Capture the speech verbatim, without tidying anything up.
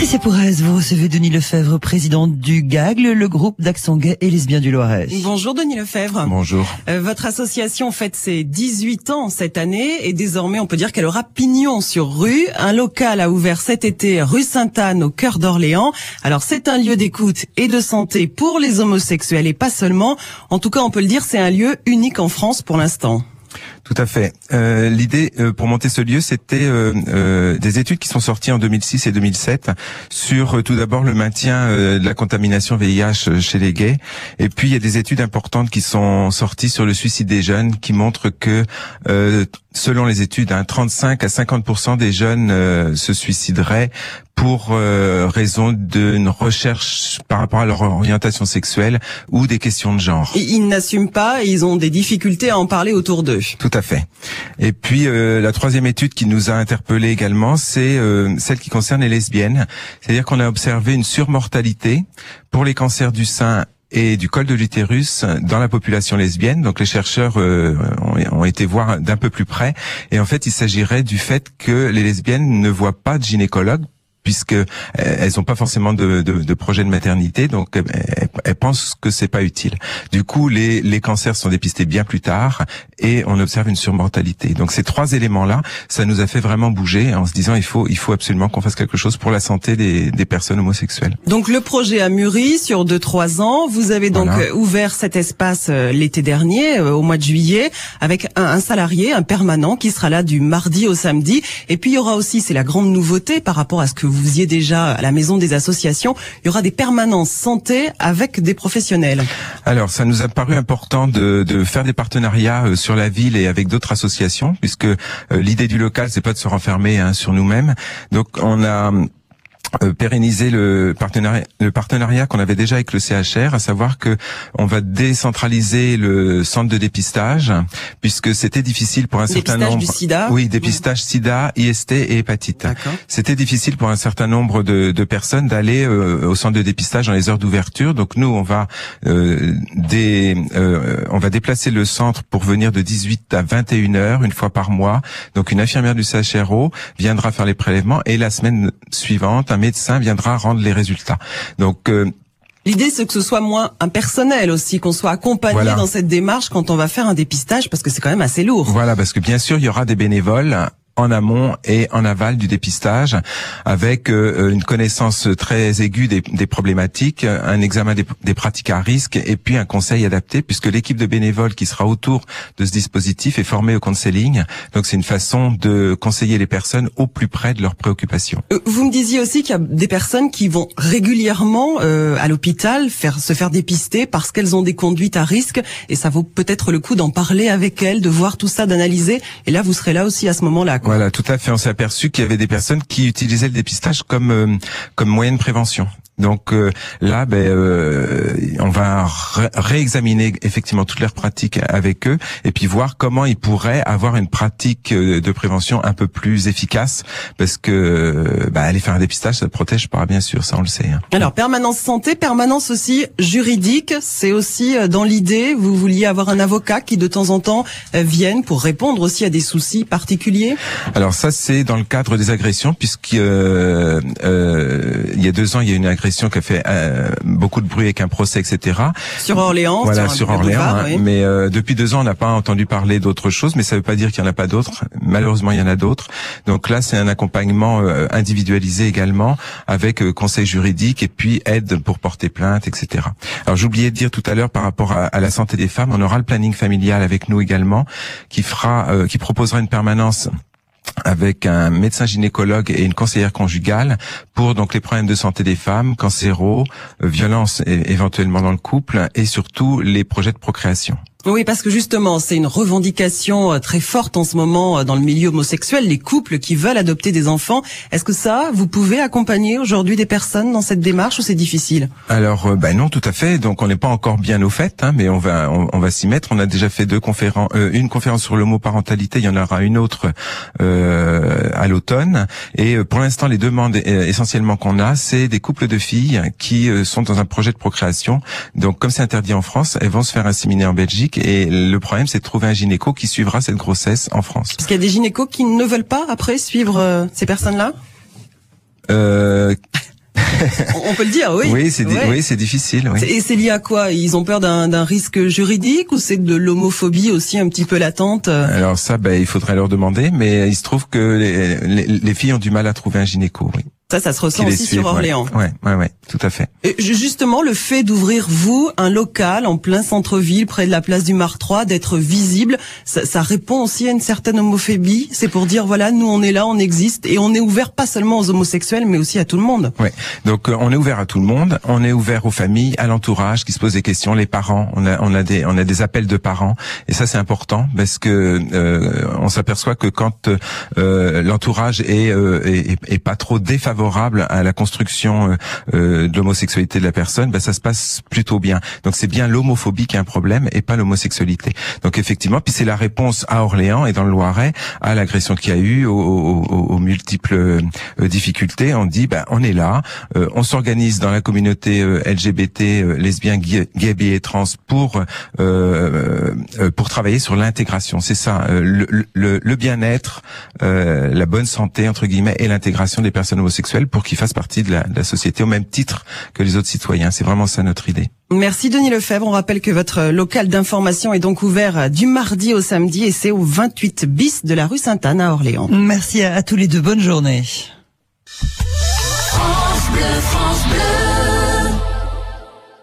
Patricia Pourez, vous recevez Denis Lefebvre, président du G A G L, le groupe d'action gay et lesbien du Loiret. Bonjour Denis Lefebvre. Bonjour. Euh, votre association fête ses dix-huit ans cette année et désormais on peut dire qu'elle aura pignon sur rue. Un local a ouvert cet été rue Sainte-Anne au cœur d'Orléans. Alors c'est un lieu d'écoute et de santé pour les homosexuels et pas seulement. En tout cas on peut le dire, c'est un lieu unique en France pour l'instant. Tout à fait. Euh, l'idée euh, pour monter ce lieu, c'était euh, euh, des études qui sont sorties en deux mille six et deux mille sept sur euh, tout d'abord le maintien euh, de la contamination V I H chez les gays. Et puis il y a des études importantes qui sont sorties sur le suicide des jeunes, qui montrent que euh, selon les études, hein, trente-cinq à cinquante pour cent des jeunes euh, se suicideraient pour euh, raison d'une recherche par rapport à leur orientation sexuelle ou des questions de genre. Et ils n'assument pas et ils ont des difficultés à en parler autour d'eux. Tout à fait. Et puis euh, la troisième étude qui nous a interpellés également, c'est euh, celle qui concerne les lesbiennes. C'est-à-dire qu'on a observé une surmortalité pour les cancers du sein et du col de l'utérus dans la population lesbienne. Donc les chercheurs euh, ont, ont été voir d'un peu plus près. Et en fait, il s'agirait du fait que les lesbiennes ne voient pas de gynécologue, puisque elles n'ont pas forcément de, de, de projet de maternité, donc elles, elles pensent que c'est pas utile. Du coup, les, les cancers sont dépistés bien plus tard et on observe une surmortalité. Donc ces trois éléments-là, ça nous a fait vraiment bouger en se disant il faut il faut absolument qu'on fasse quelque chose pour la santé des, des personnes homosexuelles. Donc le projet a mûri sur deux trois ans. Vous avez donc voilà. ouvert cet espace l'été dernier, au mois de juillet, avec un, un salarié, un permanent qui sera là du mardi au samedi. Et puis il y aura aussi, c'est la grande nouveauté par rapport à ce que vous faisiez déjà à la maison des associations, il y aura des permanences santé avec des professionnels. Alors, ça nous a paru important de, de faire des partenariats sur la ville et avec d'autres associations, puisque euh, l'idée du local, c'est pas de se renfermer hein, sur nous-mêmes. Donc, on a Euh, pérenniser le partenariat, le partenariat qu'on avait déjà avec le C H R, à savoir que on va décentraliser le centre de dépistage, puisque c'était difficile pour un certain nombre. Dépistage du sida. Oui, dépistage oui. sida, I S T et hépatite. C'était difficile pour un certain nombre de, de personnes d'aller euh, au centre de dépistage dans les heures d'ouverture. Donc nous, on va euh, des, euh, on va déplacer le centre pour venir de dix-huit à vingt et une heures une fois par mois. Donc une infirmière du C H R O viendra faire les prélèvements et la semaine suivante, un médecin viendra rendre les résultats. Donc euh, l'idée, c'est que ce soit moins impersonnel aussi, qu'on soit accompagné voilà. dans cette démarche quand on va faire un dépistage, parce que c'est quand même assez lourd. Voilà, parce que bien sûr, il y aura des bénévoles en amont et en aval du dépistage, avec euh, une connaissance très aiguë des, des problématiques, un examen des, des pratiques à risque et puis un conseil adapté, puisque l'équipe de bénévoles qui sera autour de ce dispositif est formée au counseling. Donc c'est une façon de conseiller les personnes au plus près de leurs préoccupations. Euh, vous me disiez aussi qu'il y a des personnes qui vont régulièrement euh, à l'hôpital faire se faire dépister parce qu'elles ont des conduites à risque, et ça vaut peut-être le coup d'en parler avec elles, de voir tout ça, d'analyser. Et là, vous serez là aussi à ce moment-là. Voilà, tout à fait. On s'est aperçu qu'il y avait des personnes qui utilisaient le dépistage comme euh, comme moyen de prévention. Donc euh, là, ben, euh, on va ré réexaminer effectivement toutes leurs pratiques avec eux et puis voir comment ils pourraient avoir une pratique de prévention un peu plus efficace, parce que bah, aller faire un dépistage, ça protège pas, bien sûr, ça on le sait. Hein. Alors permanence santé, permanence aussi juridique, c'est aussi dans l'idée. Vous vouliez avoir un avocat qui de temps en temps vienne pour répondre aussi à des soucis particuliers. Alors ça, c'est dans le cadre des agressions, puisqu'il euh, euh, y a deux ans, il y a une agression qui a fait euh, beaucoup de bruit avec un procès, et cetera. Sur Orléans. Voilà, sur, sur Orléans. Boulevard, hein, oui. Mais euh, depuis deux ans, on n'a pas entendu parler d'autre chose, mais ça ne veut pas dire qu'il n'y en a pas d'autres. Malheureusement, il y en a d'autres. Donc là, c'est un accompagnement euh, individualisé également, avec euh, conseil juridique et puis aide pour porter plainte, et cetera. Alors j'oubliais de dire tout à l'heure par rapport à, à la santé des femmes, on aura le planning familial avec nous également, qui fera, euh, qui proposera une permanence avec un médecin gynécologue et une conseillère conjugale pour donc les problèmes de santé des femmes, cancéraux, violences éventuellement dans le couple et surtout les projets de procréation. Oui, parce que justement, c'est une revendication très forte en ce moment dans le milieu homosexuel, les couples qui veulent adopter des enfants. Est-ce que ça, vous pouvez accompagner aujourd'hui des personnes dans cette démarche ou c'est difficile? Alors, euh, ben non, tout à fait. Donc, on n'est pas encore bien au fait, hein, mais on va, on, on va s'y mettre. On a déjà fait deux conférences, euh, une conférence sur l'homoparentalité. Il y en aura une autre euh, à l'automne. Et euh, pour l'instant, les demandes euh, essentiellement qu'on a, c'est des couples de filles qui euh, sont dans un projet de procréation. Donc, comme c'est interdit en France, elles vont se faire inséminer en Belgique. Et le problème, c'est de trouver un gynéco qui suivra cette grossesse en France. Parce qu'il y a des gynécos qui ne veulent pas après suivre euh, ces personnes-là. Euh, On peut le dire, oui. Oui, c'est ouais. oui, c'est difficile. Oui. Et c'est lié à quoi? Ils ont peur d'un d'un risque juridique ou c'est de l'homophobie aussi un petit peu latente? Alors ça, ben, il faudrait leur demander, mais il se trouve que les, les, les filles ont du mal à trouver un gynéco, oui. Ça, ça se ressent aussi sur Orléans. Ouais, ouais, ouais, tout à fait. Et justement, le fait d'ouvrir, vous, un local en plein centre-ville, près de la place du Mar trois, d'être visible, ça, ça répond aussi à une certaine homophobie. C'est pour dire, voilà, nous, on est là, on existe, et on est ouvert pas seulement aux homosexuels, mais aussi à tout le monde. Ouais. Donc, euh, on est ouvert à tout le monde. On est ouvert aux familles, à l'entourage qui se posent des questions, les parents. On a, on a des, on a des appels de parents, et ça, c'est important parce que euh, on s'aperçoit que quand euh, l'entourage est, euh, est, est pas trop défavorable à la construction euh, de l'homosexualité de la personne, ben ça se passe plutôt bien. Donc c'est bien l'homophobie qui est un problème et pas l'homosexualité. Donc effectivement, puis c'est la réponse à Orléans et dans le Loiret à l'agression qu'il y a eu, aux, aux, aux multiples euh, difficultés. On dit, ben on est là, euh, on s'organise dans la communauté euh, L G B T, euh, lesbiens, gay, bi et trans pour euh, euh, pour travailler sur l'intégration. C'est ça, euh, le, le, le bien-être, euh, la bonne santé entre guillemets et l'intégration des personnes homosexuelles pour qu'ils fassent partie de la, de la société au même titre que les autres citoyens. C'est vraiment ça notre idée. Merci Denis Lefebvre. On rappelle que votre local d'information est donc ouvert du mardi au samedi et c'est au vingt-huit bis de la rue Sainte-Anne à Orléans. Merci à, à tous les deux. Bonne journée. France Bleu, France Bleu.